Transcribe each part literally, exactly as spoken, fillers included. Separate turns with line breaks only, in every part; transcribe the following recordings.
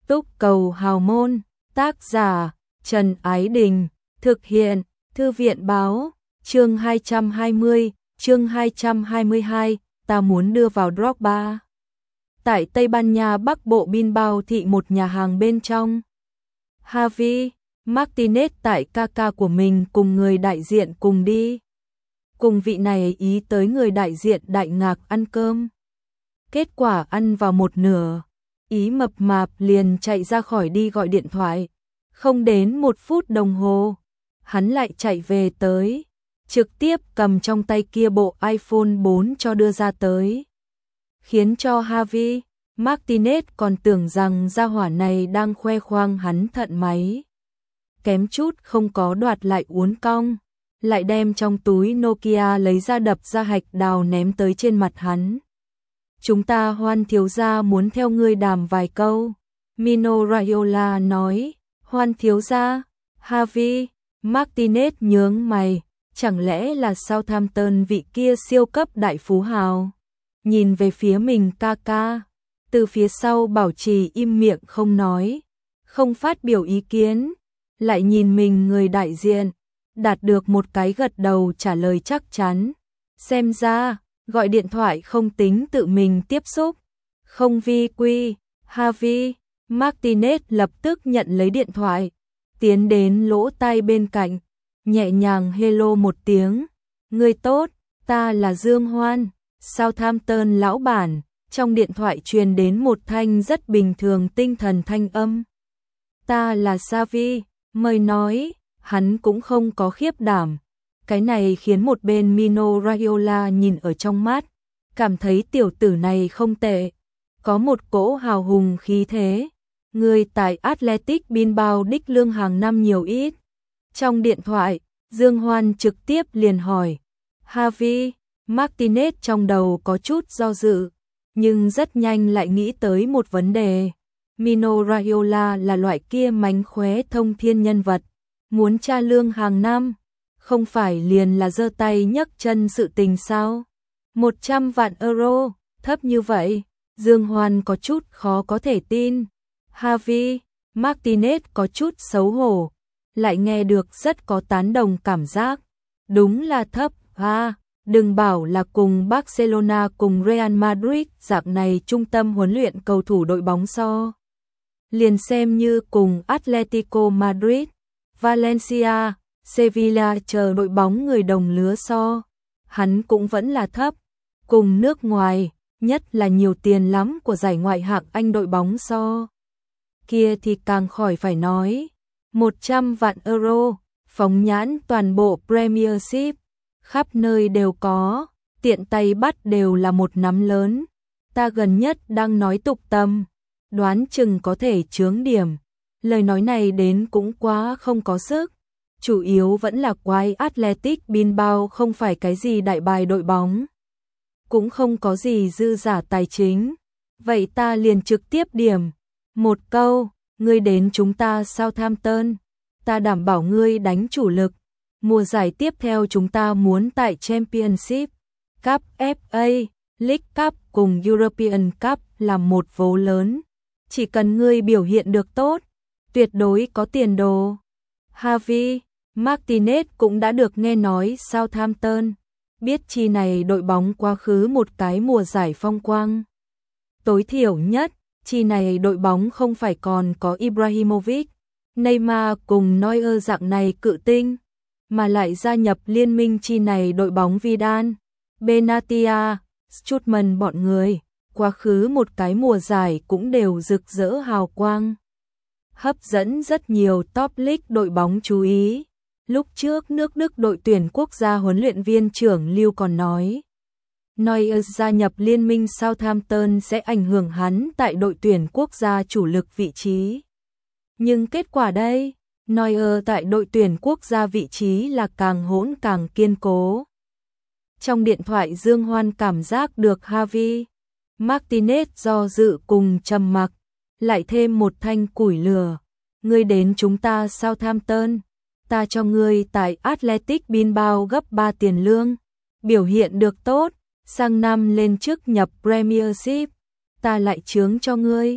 Túc cầu hào môn, tác giả Trần Ái Đình, thực hiện Thư viện báo, chương hai trăm hai mươi, chương hai trăm hai mươi hai, ta muốn đưa vào Drogba. Tại Tây Ban Nha Bắc Bộ Bilbao thị một nhà hàng bên trong. Javi Martinez tại ca ca của mình cùng người đại diện cùng đi. Cùng vị này ý tới người đại diện đại ngạc ăn cơm. Kết quả ăn vào một nửa, ý mập mạp liền chạy ra khỏi đi gọi điện thoại. Không đến một phút đồng hồ, hắn lại chạy về tới, trực tiếp cầm trong tay kia bộ iPhone bốn cho đưa ra tới. Khiến cho Javi Martinez còn tưởng rằng gia hỏa này đang khoe khoang hắn thận máy. Kém chút không có đoạt lại uốn cong, lại đem trong túi Nokia lấy ra đập ra hạch đào ném tới trên mặt hắn. Chúng ta Hoan thiếu gia muốn theo ngươi đàm vài câu. Mino Raiola nói. Hoan thiếu gia? Javi Martinez nhướng mày, chẳng lẽ là Southampton vị kia siêu cấp đại phú hào? Nhìn về phía mình ca ca, từ phía sau bảo trì im miệng không nói, không phát biểu ý kiến, lại nhìn mình người đại diện, đạt được một cái gật đầu trả lời chắc chắn. Xem ra, gọi điện thoại không tính tự mình tiếp xúc, không vi quy. Javi Martinez lập tức nhận lấy điện thoại, tiến đến lỗ tai bên cạnh, nhẹ nhàng hello một tiếng. Người tốt, ta là Dương Hoan, Southampton lão bản. Trong điện thoại truyền đến một thanh rất bình thường tinh thần thanh âm. Ta là Xavi, mời nói. Hắn cũng không có khiếp đảm. Cái này khiến một bên Mino Raiola nhìn ở trong mắt, cảm thấy tiểu tử này không tệ, có một cỗ hào hùng khí thế. Người tại Athletic Bilbao đích lương hàng năm nhiều ít. Trong điện thoại, Dương Hoan trực tiếp liền hỏi. Javi Martinez trong đầu có chút do dự, nhưng rất nhanh lại nghĩ tới một vấn đề. Mino Raiola là loại kia mánh khóe thông thiên nhân vật, muốn tra lương hàng năm, không phải liền là giơ tay nhấc chân sự tình sao? một trăm vạn euro, thấp như vậy, Dương Hoan có chút khó có thể tin. Javi Martinez có chút xấu hổ, lại nghe được rất có tán đồng cảm giác. Đúng là thấp ha, đừng bảo là cùng Barcelona cùng Real Madrid dạng này trung tâm huấn luyện cầu thủ đội bóng so. Liền xem như cùng Atletico Madrid, Valencia, Sevilla chờ đội bóng người đồng lứa so, hắn cũng vẫn là thấp. Cùng nước ngoài, nhất là nhiều tiền lắm của giải ngoại hạng Anh đội bóng so, kia thì càng khỏi phải nói. một trăm vạn euro, phóng nhãn toàn bộ Premiership, khắp nơi đều có, tiện tay bắt đều là một nắm lớn. Ta gần nhất đang nói tục tầm, đoán chừng có thể chướng điểm. Lời nói này đến cũng quá không có sức. Chủ yếu vẫn là quái Athletic Bilbao không phải cái gì đại bài đội bóng, cũng không có gì dư giả tài chính. Vậy ta liền trực tiếp điểm một câu, ngươi đến chúng ta Southampton, ta đảm bảo ngươi đánh chủ lực. Mùa giải tiếp theo chúng ta muốn tại Championship, Cup ép a, League Cup cùng European Cup làm một vố lớn. Chỉ cần ngươi biểu hiện được tốt, tuyệt đối có tiền đồ. Javi Martinez cũng đã được nghe nói Southampton, biết chi này đội bóng quá khứ một cái mùa giải phong quang. Tối thiểu nhất, chi này đội bóng không phải còn có Ibrahimovic, Neymar cùng Neuer dạng này cự tinh, mà lại gia nhập liên minh chi này đội bóng Vidal, Benatia, Strootman bọn người, quá khứ một cái mùa giải cũng đều rực rỡ hào quang, hấp dẫn rất nhiều top league đội bóng chú ý. Lúc trước nước Đức đội tuyển quốc gia huấn luyện viên trưởng Lưu còn nói, Neuer gia nhập liên minh Southampton sẽ ảnh hưởng hắn tại đội tuyển quốc gia chủ lực vị trí. Nhưng kết quả đây, Neuer tại đội tuyển quốc gia vị trí là càng hỗn càng kiên cố. Trong điện thoại Dương Hoan cảm giác được Javi Martinez do dự cùng trầm mặc, lại thêm một thanh củi lửa. Ngươi đến chúng ta Southampton, ta cho ngươi tại Athletic Bilbao gấp ba tiền lương, biểu hiện được tốt, sang năm lên chức nhập Premiership, ta lại chướng cho ngươi.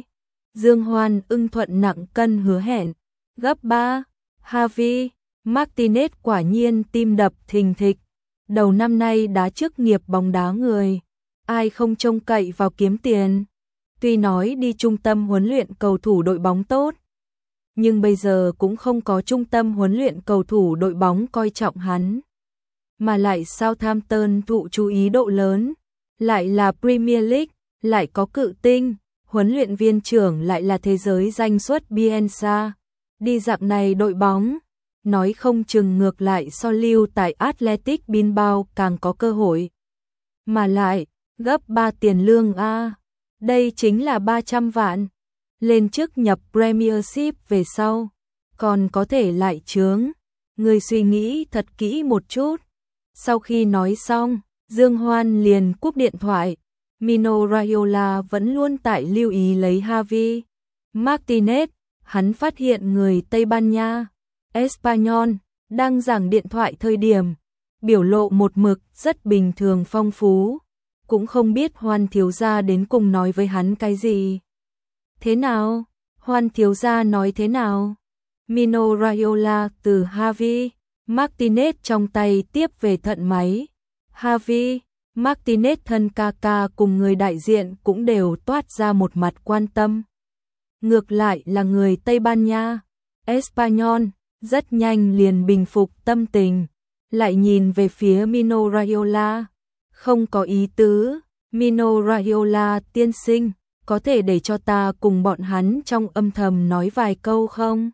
Dương Hoan ưng thuận nặng cân hứa hẹn. Gấp ba, Javi Martinez quả nhiên tim đập thình thịch. Đầu năm nay đá chức nghiệp bóng đá người, ai không trông cậy vào kiếm tiền. Tuy nói đi trung tâm huấn luyện cầu thủ đội bóng tốt, nhưng bây giờ cũng không có trung tâm huấn luyện cầu thủ đội bóng coi trọng hắn. Mà lại Southampton thụ chú ý độ lớn, lại là Premier League, lại có cự tinh, huấn luyện viên trưởng lại là thế giới danh xuất Bielsa. Đi dạng này đội bóng, nói không chừng ngược lại so lưu tại Athletic Bilbao càng có cơ hội. Mà lại, gấp ba tiền lương a, đây chính là ba trăm vạn. Lên chức nhập Premiership về sau, còn có thể lại chướng. Người suy nghĩ thật kỹ một chút. Sau khi nói xong, Dương Hoan liền cúp điện thoại. Mino Raiola vẫn luôn tại lưu ý lấy Javi Martinez. Hắn phát hiện người Tây Ban Nha, Espanyol, đang giảng điện thoại thời điểm, biểu lộ một mực rất bình thường phong phú. Cũng không biết Hoan thiếu gia đến cùng nói với hắn cái gì. Thế nào? Hoan thiếu gia nói thế nào? Mino Raiola từ Javi Martinez trong tay tiếp về thận máy. Javi Martinez thân ca ca cùng người đại diện cũng đều toát ra một mặt quan tâm. Ngược lại là người Tây Ban Nha, Espanyol, rất nhanh liền bình phục tâm tình, lại nhìn về phía Mino Raiola. Không có ý tứ, Mino Raiola tiên sinh, có thể để cho ta cùng bọn hắn trong âm thầm nói vài câu không?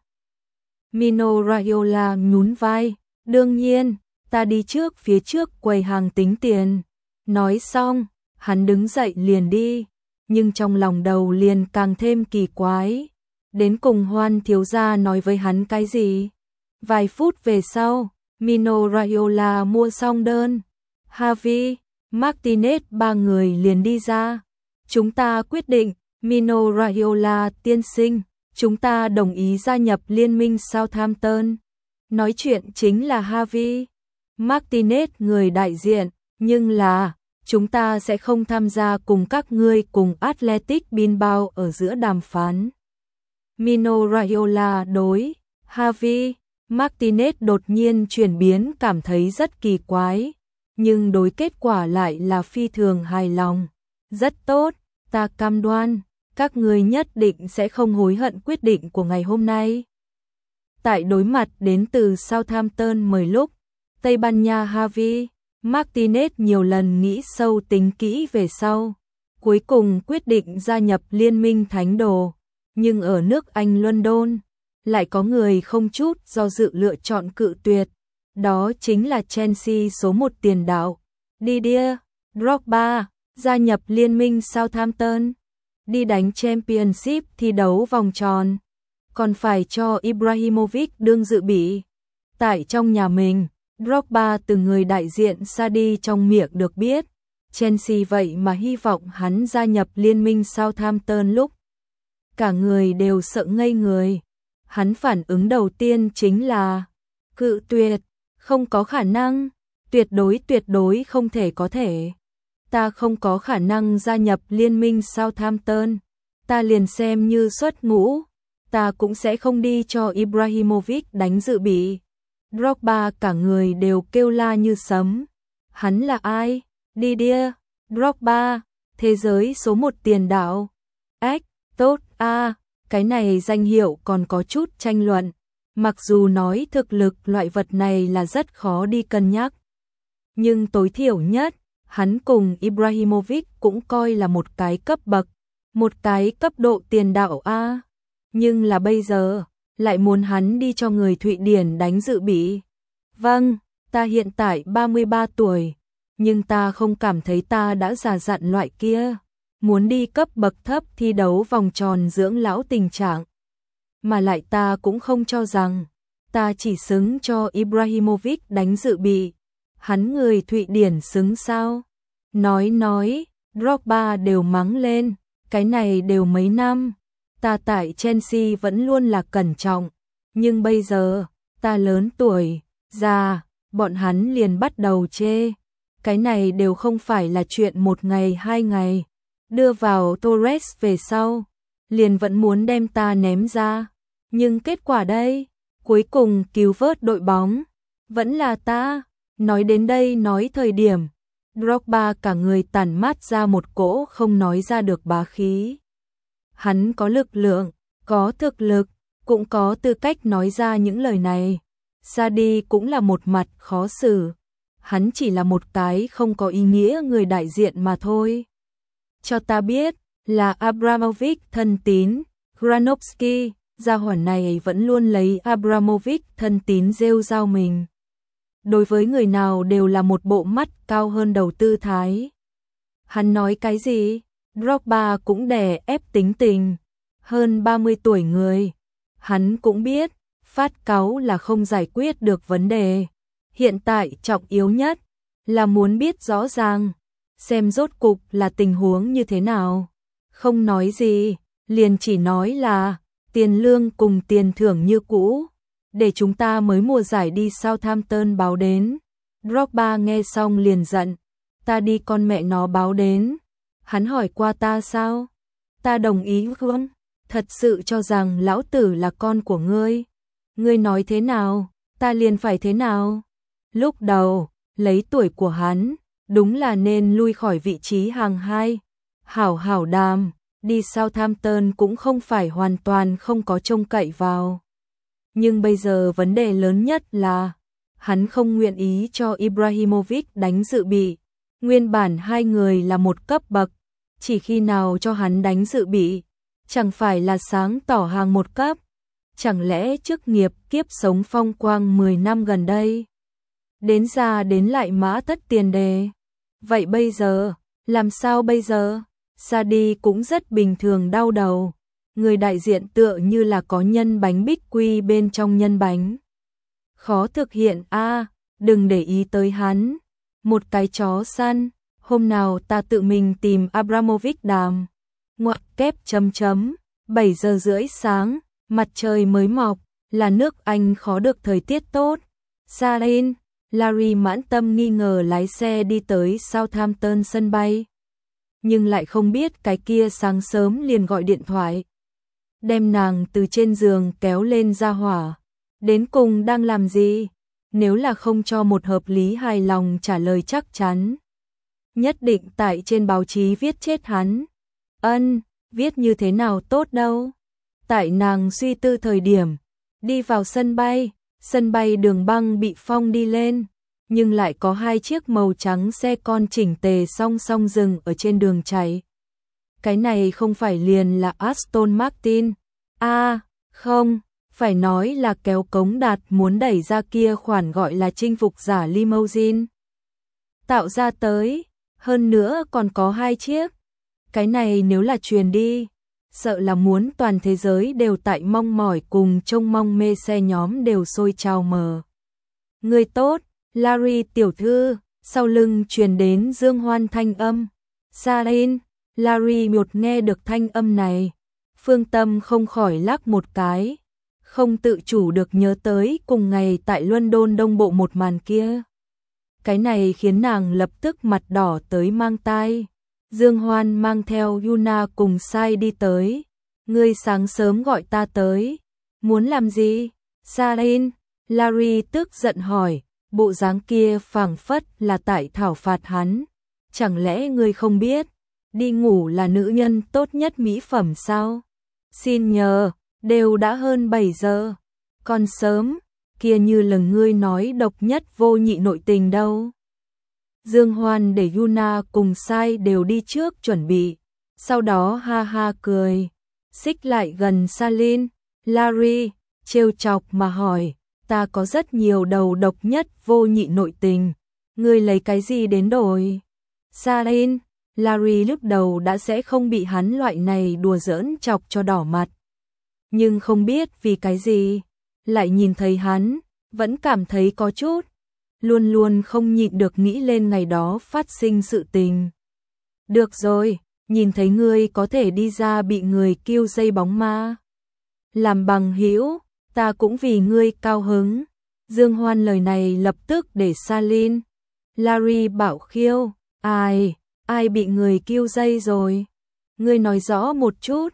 Mino Raiola nhún vai, đương nhiên, ta đi trước phía trước quầy hàng tính tiền. Nói xong, hắn đứng dậy liền đi, nhưng trong lòng đầu liền càng thêm kỳ quái. Đến cùng Hoan thiếu gia nói với hắn cái gì? Vài phút về sau, Mino Raiola mua xong đơn. Javi Martinez ba người liền đi ra. Chúng ta quyết định, Mino Raiola tiên sinh, chúng ta đồng ý gia nhập liên minh Southampton. Nói chuyện chính là Javi Martinez người đại diện, nhưng là, chúng ta sẽ không tham gia cùng các ngươi cùng Athletic Bilbao ở giữa đàm phán. Mino Raiola đối Javi Martinez đột nhiên chuyển biến cảm thấy rất kỳ quái, nhưng đối kết quả lại là phi thường hài lòng. Rất tốt, ta cam đoan, các ngươi nhất định sẽ không hối hận quyết định của ngày hôm nay. Tại đối mặt đến từ Southampton mời lúc, Tây Ban Nha Javi Martinez nhiều lần nghĩ sâu tính kỹ về sau, cuối cùng quyết định gia nhập liên minh Thánh Đồ, nhưng ở nước Anh London, lại có người không chút do dự lựa chọn cự tuyệt, đó chính là Chelsea số một tiền đạo, Didier Drogba, gia nhập liên minh Southampton, đi đánh Championship thi đấu vòng tròn, còn phải cho Ibrahimovic đương dự bị. Tại trong nhà mình, Drogba từ người đại diện Saudi trong miệng được biết, Chelsea vậy mà hy vọng hắn gia nhập liên minh Southampton lúc. Cả người đều sợ ngây người. Hắn phản ứng đầu tiên chính là cự tuyệt, không có khả năng, tuyệt đối tuyệt đối không thể có thể. Ta không có khả năng gia nhập liên minh Southampton, ta liền xem như xuất ngũ, ta cũng sẽ không đi cho Ibrahimovic đánh dự bị. Drogba cả người đều kêu la như sấm. Hắn là ai? Didier Drogba, thế giới số một tiền đạo. Ếch, tốt a, à, cái này danh hiệu còn có chút tranh luận. Mặc dù nói thực lực loại vật này là rất khó đi cân nhắc, nhưng tối thiểu nhất, hắn cùng Ibrahimovic cũng coi là một cái cấp bậc, một cái cấp độ tiền đạo a. À. Nhưng là bây giờ, lại muốn hắn đi cho người Thụy Điển đánh dự bị. Vâng, ta hiện tại ba mươi ba tuổi, nhưng ta không cảm thấy ta đã già dặn loại kia, muốn đi cấp bậc thấp thi đấu vòng tròn dưỡng lão tình trạng. Mà lại ta cũng không cho rằng, ta chỉ xứng cho Ibrahimovic đánh dự bị. Hắn người Thụy Điển xứng sao? Nói nói, Drogba đều mắng lên, cái này đều mấy năm. Ta tại Chelsea vẫn luôn là cẩn trọng, nhưng bây giờ, ta lớn tuổi, già, bọn hắn liền bắt đầu chê. Cái này đều không phải là chuyện một ngày hai ngày. Đưa vào Torres về sau, liền vẫn muốn đem ta ném ra. Nhưng kết quả đây, cuối cùng cứu vớt đội bóng, vẫn là ta. Nói đến đây nói thời điểm, Drogba cả người tản mát ra một cỗ không nói ra được bá khí. Hắn có lực lượng, có thực lực, cũng có tư cách nói ra những lời này. Sarri cũng là một mặt khó xử. Hắn chỉ là một cái không có ý nghĩa người đại diện mà thôi. Cho ta biết, là Abramovich thân tín, Granovsky, gia hỏa này vẫn luôn lấy Abramovich thân tín rêu rao mình. Đối với người nào đều là một bộ mắt cao hơn đầu tư thái. Hắn nói cái gì? Drogba cũng đè ép tính tình. Hơn ba mươi tuổi người. Hắn cũng biết, phát cáu là không giải quyết được vấn đề. Hiện tại trọng yếu nhất là muốn biết rõ ràng, xem rốt cục là tình huống như thế nào. Không nói gì, liền chỉ nói là tiền lương cùng tiền thưởng như cũ, để chúng ta mới mùa giải đi Southampton báo đến. Drogba nghe xong liền giận, ta đi con mẹ nó báo đến. Hắn hỏi qua ta sao? Ta đồng ý không? Thật sự cho rằng lão tử là con của ngươi. Ngươi nói thế nào, ta liền phải thế nào? Lúc đầu, lấy tuổi của hắn, đúng là nên lui khỏi vị trí hàng hai. Hảo hảo đàm, đi Southampton cũng không phải hoàn toàn không có trông cậy vào. Nhưng bây giờ vấn đề lớn nhất là, hắn không nguyện ý cho Ibrahimovic đánh dự bị. Nguyên bản hai người là một cấp bậc, chỉ khi nào cho hắn đánh dự bị, chẳng phải là sáng tỏ hàng một cấp. Chẳng lẽ chức nghiệp kiếp sống phong quang mười năm gần đây, đến già đến lại mã thất tiền đề. Vậy bây giờ, làm sao bây giờ? Sarri cũng rất bình thường đau đầu. Người đại diện tựa như là có nhân bánh bích quy bên trong nhân bánh. Khó thực hiện a, à, đừng để ý tới hắn. Một cái chó săn, hôm nào ta tự mình tìm Abramovich đàm. Ngoặc kép chấm chấm, bảy giờ rưỡi sáng, mặt trời mới mọc, là nước Anh khó được thời tiết tốt. Sarin, Larry mãn tâm nghi ngờ lái xe đi tới Southampton sân bay. Nhưng lại không biết cái kia sáng sớm liền gọi điện thoại, đem nàng từ trên giường kéo lên ra hỏa. Đến cùng đang làm gì? Nếu là không cho một hợp lý hài lòng trả lời chắc chắn, nhất định tại trên báo chí viết chết hắn. Ân, viết như thế nào tốt đâu. Tại nàng suy tư thời điểm, đi vào sân bay, sân bay đường băng bị phong đi lên, nhưng lại có hai chiếc màu trắng xe con chỉnh tề song song dừng ở trên đường chạy. Cái này không phải liền là Aston Martin. À, không, phải nói là kéo cống đạt muốn đẩy ra kia khoản gọi là chinh phục giả limousine. Tạo ra tới, hơn nữa còn có hai chiếc. Cái này nếu là truyền đi, sợ là muốn toàn thế giới đều tại mong mỏi cùng trông mong mê xe nhóm đều sôi trào mờ. Người tốt, Larry tiểu thư, sau lưng truyền đến Dương Hoan thanh âm. Sarin, Larry nhột nghe được thanh âm này. Phương tâm không khỏi lắc một cái, không tự chủ được nhớ tới cùng ngày tại London Đông Bộ một màn kia. Cái này khiến nàng lập tức mặt đỏ tới mang tai. Dương Hoan mang theo Yuna cùng Sai đi tới. Ngươi sáng sớm gọi ta tới, muốn làm gì? Sarin, Larry tức giận hỏi, bộ dáng kia phảng phất là tại thảo phạt hắn. Chẳng lẽ ngươi không biết, đi ngủ là nữ nhân tốt nhất mỹ phẩm sao? Xin nhờ, đều đã hơn bảy giờ, còn sớm, kia như là ngươi nói độc nhất vô nhị nội tình đâu. Dương Hoan để Yuna cùng Sai đều đi trước chuẩn bị, sau đó ha ha cười, xích lại gần Salin, Larry, trêu chọc mà hỏi, ta có rất nhiều đầu độc nhất vô nhị nội tình, ngươi lấy cái gì đến đổi? Salin, Larry lúc đầu đã sẽ không bị hắn loại này đùa giỡn chọc cho đỏ mặt. Nhưng không biết vì cái gì, lại nhìn thấy hắn, vẫn cảm thấy có chút, luôn luôn không nhịn được nghĩ lên ngày đó phát sinh sự tình. Được rồi, nhìn thấy ngươi có thể đi ra bị người kêu dây bóng ma. Làm bằng hữu, ta cũng vì ngươi cao hứng. Dương Hoan lời này lập tức để Salin, Larry bảo khiêu, ai, ai bị người kêu dây rồi? Ngươi nói rõ một chút.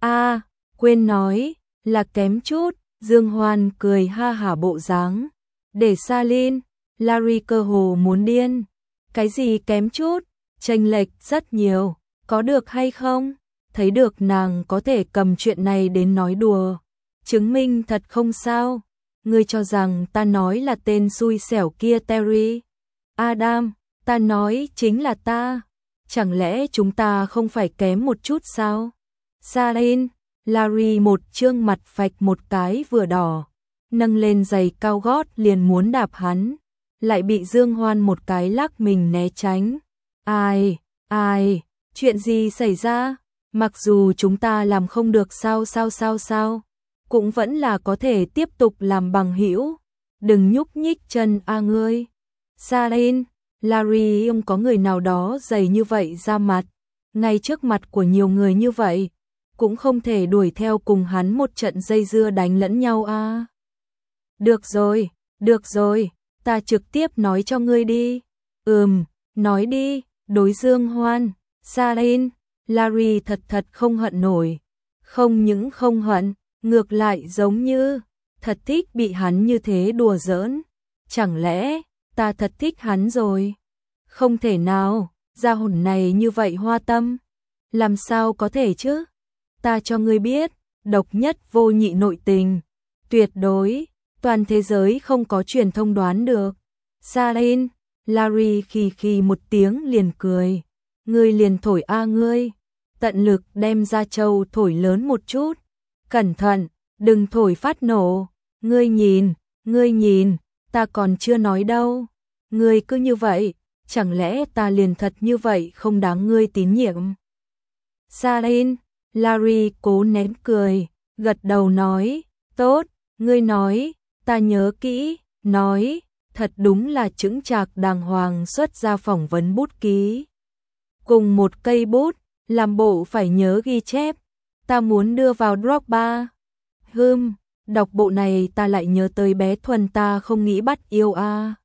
A, quên nói, là kém chút, Dương Hoan cười ha hả bộ dáng. Để Salin, Larry cơ hồ muốn điên. Cái gì kém chút, chênh lệch rất nhiều, có được hay không? Thấy được nàng có thể cầm chuyện này đến nói đùa. Chứng minh thật không sao. Ngươi cho rằng ta nói là tên xui xẻo kia Terry. Adam, ta nói chính là ta. Chẳng lẽ chúng ta không phải kém một chút sao? Salin, Larry một trương mặt phạch một cái vừa đỏ. Nâng lên giày cao gót liền muốn đạp hắn. Lại bị Dương Hoan một cái lắc mình né tránh. Ai, ai, chuyện gì xảy ra? Mặc dù chúng ta làm không được sao sao sao sao, cũng vẫn là có thể tiếp tục làm bằng hữu. Đừng nhúc nhích chân a ngươi. Salin, Larry ông có người nào đó dày như vậy ra mặt, ngay trước mặt của nhiều người như vậy, cũng không thể đuổi theo cùng hắn một trận dây dưa đánh lẫn nhau a. À. Được rồi, được rồi, ta trực tiếp nói cho ngươi đi. Ừm, nói đi, đối Dương Hoan, Salin, Larry thật thật không hận nổi. Không những không hận, ngược lại giống như thật thích bị hắn như thế đùa giỡn. Chẳng lẽ ta thật thích hắn rồi? Không thể nào, gia hồn này như vậy hoa tâm. Làm sao có thể chứ? Ta cho ngươi biết, độc nhất vô nhị nội tình. Tuyệt đối, toàn thế giới không có truyền thông đoán được. Salin, Larry khì khì một tiếng liền cười. Ngươi liền thổi a ngươi. Tận lực đem ra châu thổi lớn một chút. Cẩn thận, đừng thổi phát nổ. Ngươi nhìn, ngươi nhìn, ta còn chưa nói đâu. Ngươi cứ như vậy, chẳng lẽ ta liền thật như vậy không đáng ngươi tín nhiệm? Salin, Larry cố nén cười, gật đầu nói, tốt, ngươi nói, ta nhớ kỹ, nói, thật đúng là chững chạc đàng hoàng xuất ra phỏng vấn bút ký. Cùng một cây bút, làm bộ phải nhớ ghi chép, ta muốn đưa vào Dropba. Hừm, đọc bộ này ta lại nhớ tới bé Thuần ta không nghĩ bắt yêu a. À.